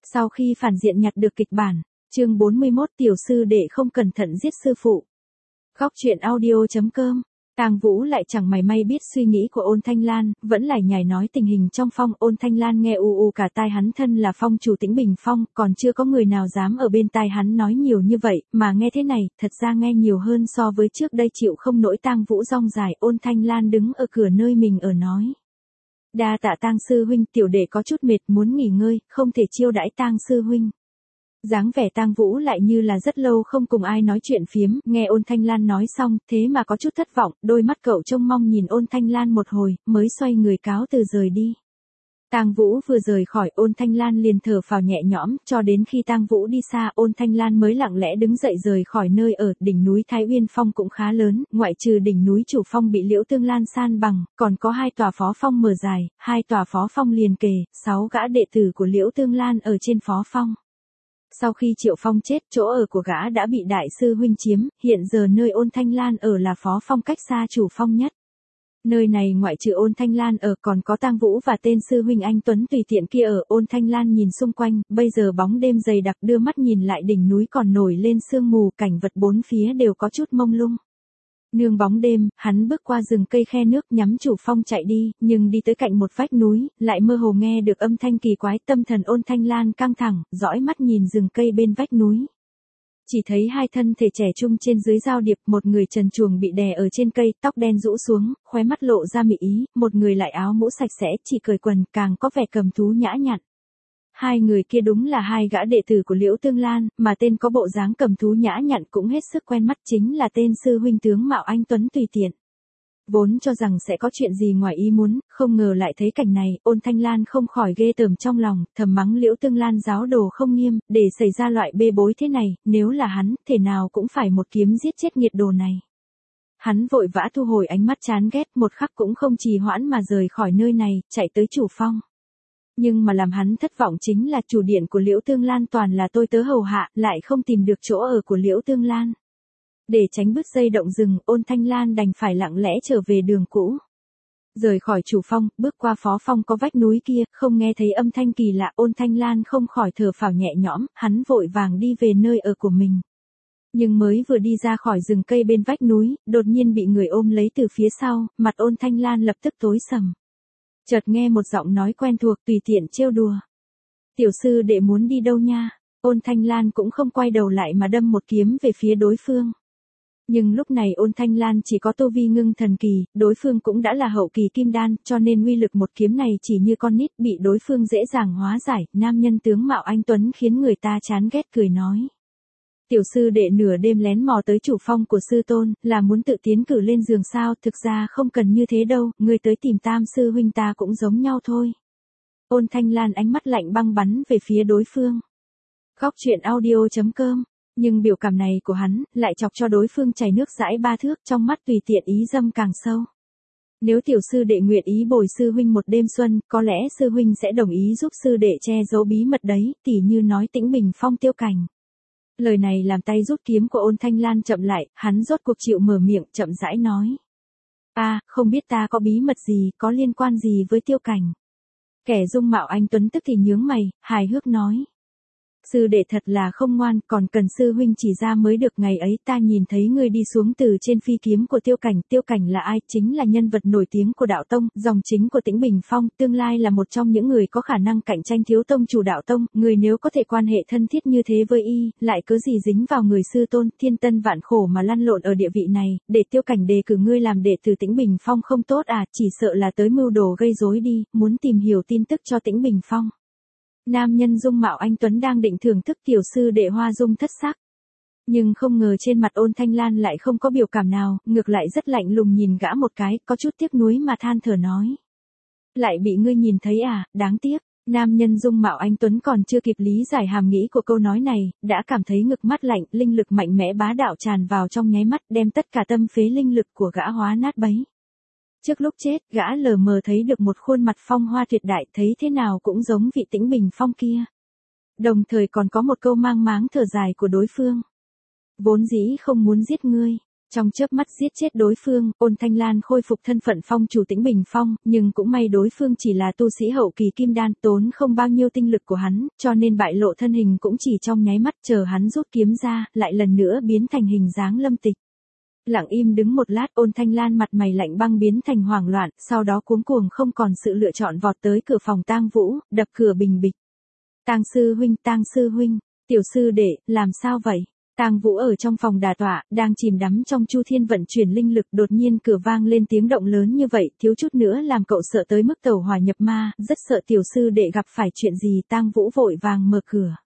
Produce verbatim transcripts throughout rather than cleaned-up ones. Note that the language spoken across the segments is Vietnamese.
Sau khi phản diện nhặt được kịch bản, chương bốn mươi mốt tiểu sư đệ không cẩn thận giết sư phụ. Góc truyện audio chấm com. Tang Vũ lại chẳng mảy may biết suy nghĩ của Ôn Thanh Lan, vẫn lải nhải nói tình hình trong phong. Ôn Thanh Lan nghe u u cả tai, hắn thân là phong chủ Tĩnh Bình Phong, còn chưa có người nào dám ở bên tai hắn nói nhiều như vậy, mà nghe thế này, thật ra nghe nhiều hơn so với trước đây. Chịu không nổi Tang Vũ rong dài, Ôn Thanh Lan đứng ở cửa nơi mình ở nói: đa tạ Tang sư huynh, tiểu đệ có chút mệt muốn nghỉ ngơi, không thể chiêu đãi Tang sư huynh. Dáng vẻ Tang Vũ lại như là rất lâu không cùng ai nói chuyện phiếm, nghe Ôn Thanh Lan nói xong, thế mà có chút thất vọng, đôi mắt cậu trông mong nhìn Ôn Thanh Lan một hồi, mới xoay người cáo từ rời đi. Tang Vũ vừa rời khỏi, Ôn Thanh Lan liền thở phào nhẹ nhõm, cho đến khi Tang Vũ đi xa, Ôn Thanh Lan mới lặng lẽ đứng dậy rời khỏi nơi ở. Đỉnh núi Thái Uyên Phong cũng khá lớn, ngoại trừ đỉnh núi chủ phong bị Liễu Tương Lan san bằng, còn có hai tòa phó phong mở dài, hai tòa phó phong liền kề, sáu gã đệ tử của Liễu Tương Lan ở trên phó phong. Sau khi Triệu Phong chết, chỗ ở của gã đã bị đại sư huynh chiếm, hiện giờ nơi Ôn Thanh Lan ở là phó phong cách xa chủ phong nhất. Nơi này ngoại trừ Ôn Thanh Lan ở còn có Tang Vũ và tên sư huynh anh Tuấn tùy tiện kia ở. Ôn Thanh Lan nhìn xung quanh, bây giờ bóng đêm dày đặc, đưa mắt nhìn lại đỉnh núi còn nổi lên sương mù, cảnh vật bốn phía đều có chút mông lung. Nương bóng đêm, hắn bước qua rừng cây khe nước nhắm chủ phong chạy đi, nhưng đi tới cạnh một vách núi, lại mơ hồ nghe được âm thanh kỳ quái. Tâm thần Ôn Thanh Lan căng thẳng, dõi mắt nhìn rừng cây bên vách núi. Chỉ thấy hai thân thể trẻ trung trên dưới giao điệp, một người trần truồng bị đè ở trên cây, tóc đen rũ xuống, khóe mắt lộ ra mị ý, một người lại áo mũ sạch sẽ, chỉ cởi quần, càng có vẻ cầm thú nhã nhặn. Hai người kia đúng là hai gã đệ tử của Liễu Tương Lan, mà tên có bộ dáng cầm thú nhã nhặn cũng hết sức quen mắt, chính là tên sư huynh tướng mạo anh Tuấn tùy tiện. Vốn cho rằng sẽ có chuyện gì ngoài ý muốn, không ngờ lại thấy cảnh này, Ôn Thanh Lan không khỏi ghê tởm trong lòng, thầm mắng Liễu Tương Lan giáo đồ không nghiêm, để xảy ra loại bê bối thế này, nếu là hắn, thể nào cũng phải một kiếm giết chết nghiệt đồ này. Hắn vội vã thu hồi ánh mắt chán ghét, một khắc cũng không trì hoãn mà rời khỏi nơi này, chạy tới chủ phong. Nhưng mà làm hắn thất vọng chính là chủ điện của Liễu Tương Lan toàn là tôi tớ hầu hạ, lại không tìm được chỗ ở của Liễu Tương Lan. Để tránh bứt dây động rừng, Ôn Thanh Lan đành phải lặng lẽ trở về đường cũ. Rời khỏi chủ phong, bước qua phó phong có vách núi kia, không nghe thấy âm thanh kỳ lạ, Ôn Thanh Lan không khỏi thở phào nhẹ nhõm, hắn vội vàng đi về nơi ở của mình. Nhưng mới vừa đi ra khỏi rừng cây bên vách núi, đột nhiên bị người ôm lấy từ phía sau, mặt Ôn Thanh Lan lập tức tối sầm. Chợt nghe một giọng nói quen thuộc tùy tiện trêu đùa. Tiểu sư đệ muốn đi đâu nha? Ôn Thanh Lan cũng không quay đầu lại mà đâm một kiếm về phía đối phương. Nhưng lúc này Ôn Thanh Lan chỉ có tu vi ngưng thần kỳ, đối phương cũng đã là hậu kỳ kim đan, cho nên uy lực một kiếm này chỉ như con nít, bị đối phương dễ dàng hóa giải. Nam nhân tướng mạo anh Tuấn khiến người ta chán ghét, cười nói: tiểu sư đệ nửa đêm lén mò tới chủ phong của sư tôn, là muốn tự tiến cử lên giường sao? Thực ra không cần như thế đâu, ngươi tới tìm Tam sư huynh ta cũng giống nhau thôi. Ôn Thanh Lan ánh mắt lạnh băng bắn về phía đối phương. Góc truyện audio chấm com. Nhưng biểu cảm này của hắn, lại chọc cho đối phương chảy nước dãi ba thước, trong mắt tùy tiện ý dâm càng sâu. Nếu tiểu sư đệ nguyện ý bồi sư huynh một đêm xuân, có lẽ sư huynh sẽ đồng ý giúp sư đệ che giấu bí mật đấy, tỉ như nói Tĩnh Bình Phong Tiêu Cảnh. Lời này làm tay rút kiếm của Ôn Thanh Lan chậm lại, hắn rốt cuộc chịu mở miệng, chậm rãi nói: à, không biết ta có bí mật gì, có liên quan gì với Tiêu Cảnh. Kẻ dung mạo anh Tuấn tức thì nhướng mày, hài hước nói: sư đệ thật là không ngoan, còn cần sư huynh chỉ ra mới được. Ngày ấy ta nhìn thấy ngươi đi xuống từ trên phi kiếm của Tiêu Cảnh. Tiêu Cảnh là ai? Chính là nhân vật nổi tiếng của đạo tông, dòng chính của Tĩnh Bình Phong, tương lai là một trong những người có khả năng cạnh tranh thiếu tông chủ đạo tông. Người nếu có thể quan hệ thân thiết như thế với y, lại cớ gì dính vào người sư tôn, thiên tân vạn khổ mà lăn lộn ở địa vị này, để Tiêu Cảnh đề cử ngươi làm đệ tử Tĩnh Bình Phong không tốt à? Chỉ sợ là tới mưu đồ gây rối đi, muốn tìm hiểu tin tức cho Tĩnh Bình Phong. Nam nhân dung mạo anh Tuấn đang định thưởng thức tiểu sư đệ hoa dung thất sắc. Nhưng không ngờ trên mặt Ôn Thanh Lan lại không có biểu cảm nào, ngược lại rất lạnh lùng nhìn gã một cái, có chút tiếc nuối mà than thở nói: lại bị ngươi nhìn thấy à, đáng tiếc. Nam nhân dung mạo anh Tuấn còn chưa kịp lý giải hàm nghĩa của câu nói này, đã cảm thấy ngực mắt lạnh, linh lực mạnh mẽ bá đạo tràn vào trong nháy mắt, đem tất cả tâm phế linh lực của gã hóa nát bấy. Trước lúc chết, gã lờ mờ thấy được một khuôn mặt phong hoa tuyệt đại, thấy thế nào cũng giống vị Tĩnh Bình Phong kia. Đồng thời còn có một câu mang máng thở dài của đối phương: vốn dĩ không muốn giết ngươi, Trong chớp mắt giết chết đối phương, Ôn Thanh Lan khôi phục thân phận phong chủ Tĩnh Bình Phong, nhưng cũng may đối phương chỉ là tu sĩ hậu kỳ kim đan, tốn không bao nhiêu tinh lực của hắn, cho nên bại lộ thân hình cũng chỉ trong nháy mắt, chờ hắn rút kiếm ra, lại lần nữa biến thành hình dáng Lâm Tịch. Lặng im đứng một lát, Ôn Thanh Lan mặt mày lạnh băng biến thành hoảng loạn, sau đó cuống cuồng không còn sự lựa chọn vọt tới cửa phòng Tang Vũ, đập cửa bình bịch. Tang sư huynh, Tang sư huynh, tiểu sư đệ, làm sao vậy? Tang Vũ ở trong phòng đà tọa, đang chìm đắm trong chu thiên vận chuyển linh lực, đột nhiên cửa vang lên tiếng động lớn như vậy, thiếu chút nữa làm cậu sợ tới mức tẩu hỏa nhập ma, rất sợ tiểu sư đệ gặp phải chuyện gì. Tang Vũ vội vàng mở cửa.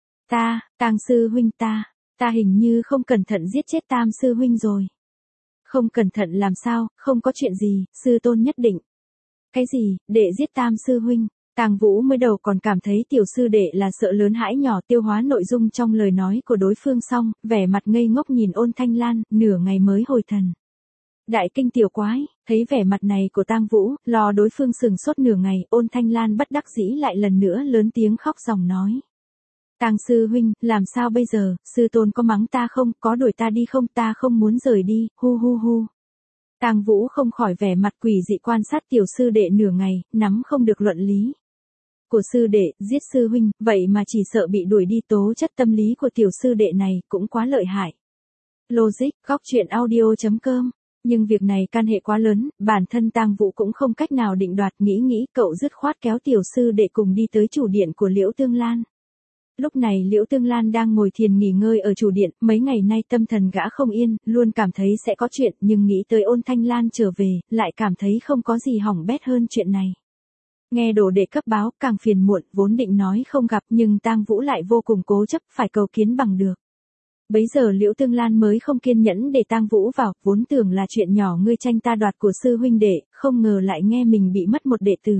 Ta, Tang sư huynh ta, ta hình như không cẩn thận giết chết Tam sư huynh rồi. Không cẩn thận làm sao, không có chuyện gì, sư tôn nhất định. Cái gì, đệ giết Tam sư huynh? Tang Vũ mới đầu còn cảm thấy tiểu sư đệ là sợ lớn hãi nhỏ, tiêu hóa nội dung trong lời nói của đối phương xong, vẻ mặt ngây ngốc nhìn Ôn Thanh Lan, nửa ngày mới hồi thần. Đại kinh tiểu quái, thấy vẻ mặt này của Tang Vũ, lo đối phương sừng sốt nửa ngày, Ôn Thanh Lan bất đắc dĩ lại lần nữa lớn tiếng khóc ròng nói. Tang sư huynh, làm sao bây giờ, sư tôn có mắng ta không, có đuổi ta đi không, ta không muốn rời đi, hu hu hu. Tang Vũ không khỏi vẻ mặt quỷ dị quan sát tiểu sư đệ nửa ngày, nắm không được luận lý. Của sư đệ, giết sư huynh, vậy mà chỉ sợ bị đuổi đi, tố chất tâm lý của tiểu sư đệ này cũng quá lợi hại. Logic, góc truyện audio chấm com. Nhưng việc này can hệ quá lớn, bản thân Tang Vũ cũng không cách nào định đoạt, nghĩ nghĩ cậu dứt khoát kéo tiểu sư đệ cùng đi tới chủ điện của Liễu Tương Lan. Lúc này Liễu Tương Lan đang ngồi thiền nghỉ ngơi ở chủ điện, mấy ngày nay tâm thần gã không yên, luôn cảm thấy sẽ có chuyện, nhưng nghĩ tới Ôn Thanh Lan trở về, lại cảm thấy không có gì hỏng bét hơn chuyện này. Nghe đồ đệ cấp báo, càng phiền muộn, vốn định nói không gặp, nhưng Tang Vũ lại vô cùng cố chấp, phải cầu kiến bằng được. Bấy giờ Liễu Tương Lan mới không kiên nhẫn để Tang Vũ vào, vốn tưởng là chuyện nhỏ ngươi tranh ta đoạt của sư huynh đệ, không ngờ lại nghe mình bị mất một đệ tử.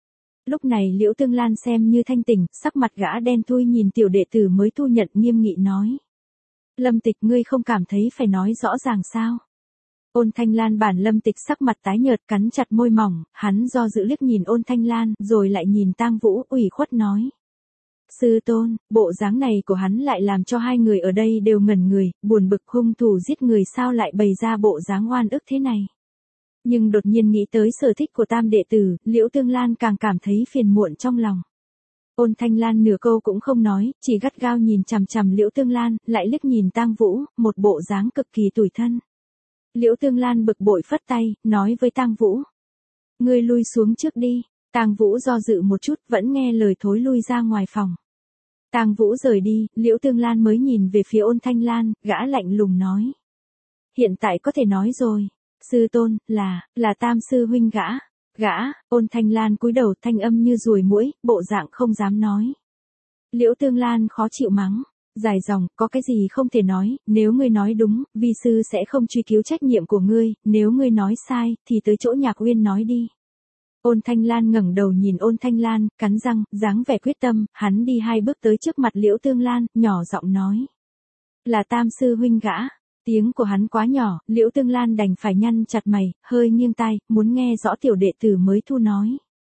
Lúc này Liễu Tương Lan xem như thanh tỉnh, sắc mặt gã đen thui nhìn tiểu đệ tử mới thu nhận, nghiêm nghị nói. Lâm Tịch, ngươi không cảm thấy phải nói rõ ràng sao? Ôn Thanh Lan bản Lâm Tịch sắc mặt tái nhợt, cắn chặt môi mỏng, hắn do dự liếc nhìn Ôn Thanh Lan, rồi lại nhìn Tang Vũ, ủy khuất nói. Sư tôn, bộ dáng này của hắn lại làm cho hai người ở đây đều ngẩn người, buồn bực, hung thủ giết người sao lại bày ra bộ dáng oan ức thế này. Nhưng đột nhiên nghĩ tới sở thích của tam đệ tử, Liễu Tương Lan càng cảm thấy phiền muộn trong lòng. Ôn Thanh Lan nửa câu cũng không nói, chỉ gắt gao nhìn chằm chằm Liễu Tương Lan, lại liếc nhìn Tang Vũ, một bộ dáng cực kỳ tủi thân. Liễu Tương Lan bực bội phất tay, nói với Tang Vũ. Ngươi lui xuống trước đi. Tang Vũ do dự một chút, vẫn nghe lời thối lui ra ngoài phòng. Tang Vũ rời đi, Liễu Tương Lan mới nhìn về phía Ôn Thanh Lan, gã lạnh lùng nói. Hiện tại có thể nói rồi. Sư tôn, là, là Tam sư huynh gã. Gã, Ôn Thanh Lan cúi đầu, thanh âm như ruồi muỗi, bộ dạng không dám nói. Liễu Tương Lan khó chịu mắng. Dài dòng, có cái gì không thể nói, nếu ngươi nói đúng, vi sư sẽ không truy cứu trách nhiệm của ngươi, nếu ngươi nói sai, thì tới chỗ Nhạc Uyên nói đi. Ôn Thanh Lan ngẩng đầu nhìn Ôn Thanh Lan, cắn răng, dáng vẻ quyết tâm, hắn đi hai bước tới trước mặt Liễu Tương Lan, nhỏ giọng nói. Là Tam sư huynh gã. Tiếng của hắn quá nhỏ, Liễu Tương Lan đành phải nhăn chặt mày, hơi nghiêng tai, muốn nghe rõ tiểu đệ tử mới thu nói.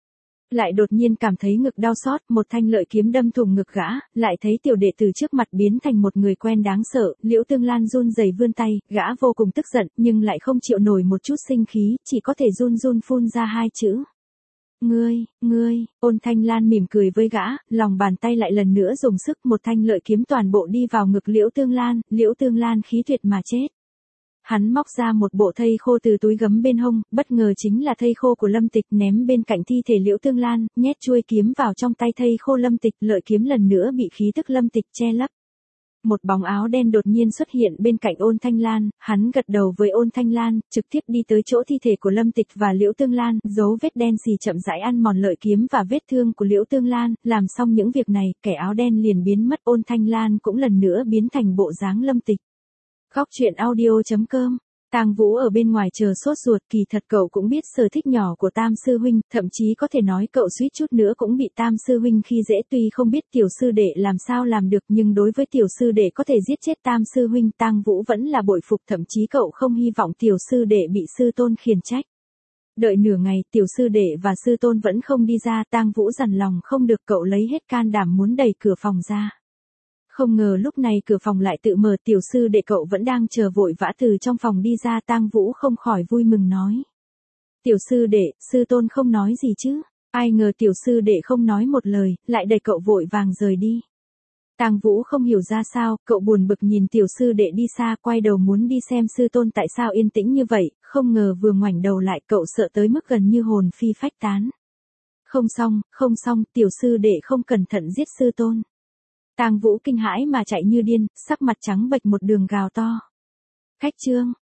Lại đột nhiên cảm thấy ngực đau xót, một thanh lợi kiếm đâm thủng ngực gã, lại thấy tiểu đệ tử trước mặt biến thành một người quen đáng sợ, Liễu Tương Lan run rẩy vươn tay, gã vô cùng tức giận, nhưng lại không chịu nổi một chút sinh khí, chỉ có thể run run phun ra hai chữ. Ngươi, ngươi, Ôn Thanh Lan mỉm cười với gã, lòng bàn tay lại lần nữa dùng sức, một thanh lợi kiếm toàn bộ đi vào ngực Liễu Tương Lan, Liễu Tương Lan khí tuyệt mà chết. Hắn móc ra một bộ thây khô từ túi gấm bên hông, bất ngờ chính là thây khô của Lâm Tịch, ném bên cạnh thi thể Liễu Tương Lan, nhét chuôi kiếm vào trong tay thây khô Lâm Tịch, lợi kiếm lần nữa bị khí tức Lâm Tịch che lấp. Một bóng áo đen đột nhiên xuất hiện bên cạnh Ôn Thanh Lan, hắn gật đầu với Ôn Thanh Lan, trực tiếp đi tới chỗ thi thể của Lâm Tịch và Liễu Tương Lan, dấu vết đen xì chậm rãi ăn mòn lợi kiếm và vết thương của Liễu Tương Lan, làm xong những việc này, kẻ áo đen liền biến mất, Ôn Thanh Lan cũng lần nữa biến thành bộ dáng Lâm Tịch. Góc truyện audio chấm com. Tang Vũ ở bên ngoài chờ sốt ruột, kỳ thật cậu cũng biết sở thích nhỏ của Tam sư huynh, thậm chí có thể nói cậu suýt chút nữa cũng bị Tam sư huynh khi dễ, tuy không biết tiểu sư đệ làm sao làm được, nhưng đối với tiểu sư đệ có thể giết chết Tam sư huynh, Tang Vũ vẫn là bội phục, thậm chí cậu không hy vọng tiểu sư đệ bị sư tôn khiển trách. Đợi nửa ngày, tiểu sư đệ và sư tôn vẫn không đi ra, Tang Vũ dằn lòng không được, cậu lấy hết can đảm muốn đẩy cửa phòng ra. Không ngờ lúc này cửa phòng lại tự mở, tiểu sư đệ cậu vẫn đang chờ vội vã từ trong phòng đi ra. Tang Vũ không khỏi vui mừng nói. Tiểu sư đệ, sư tôn không nói gì chứ? Ai ngờ tiểu sư đệ không nói một lời, lại đẩy cậu vội vàng rời đi. Tang Vũ không hiểu ra sao, cậu buồn bực nhìn tiểu sư đệ đi xa, quay đầu muốn đi xem sư tôn tại sao yên tĩnh như vậy, không ngờ vừa ngoảnh đầu lại cậu sợ tới mức gần như hồn phi phách tán. Không xong, không xong, tiểu sư đệ không cẩn thận giết sư tôn. Tang Vũ kinh hãi mà chạy như điên, sắc mặt trắng bệch một đường gào to. Khách trương,